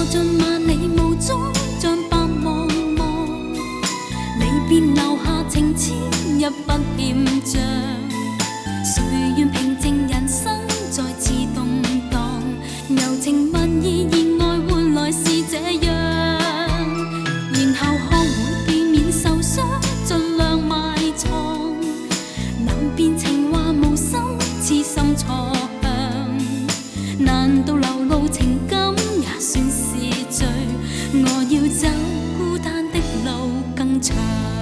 尽萬里無蹤，像白茫茫。離別留下情痴，一不欠賬。誰願平靜人生再次動盪？柔情蜜意，熱愛換來是這樣。然後學會避免受傷，盡量埋藏。難辨情話無心，痴心錯向。難道流露情感也算是罪？我要走孤單的路更長。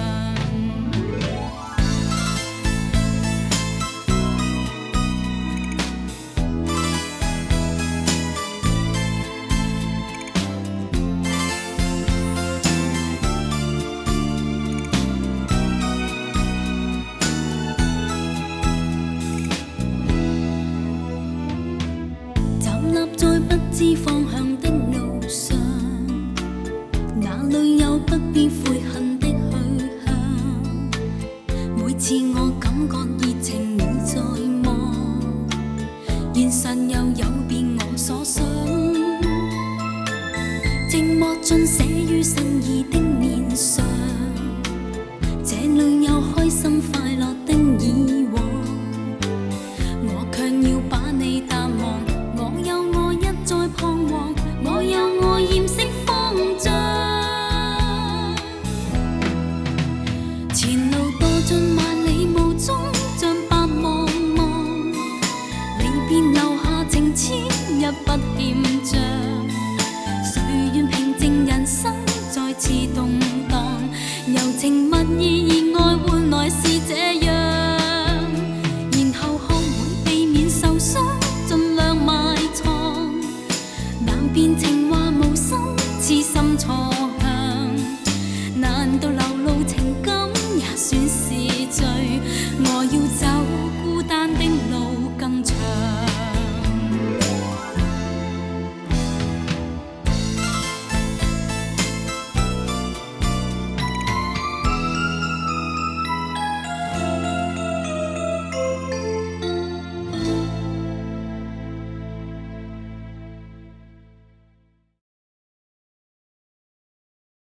在不知方向的路上，哪裏有不必悔恨的去向？每次我感覺熱情你在望，現實又有變我所想。寂寞盡寫於心意的面上，這裏有開心快樂的以往，我卻要把你淡忘。我有我一再彷徨，我有我厭色慌張。前路墮進萬里霧中，像白茫茫。離別留下情痴，一不欠賬。誰願平靜人生再次動盪？柔情蜜意，熱愛換來是這樣。然後學會避免受傷，盡量埋藏。難辨情話無心，痴心錯向。難道流露情感也算是罪？我要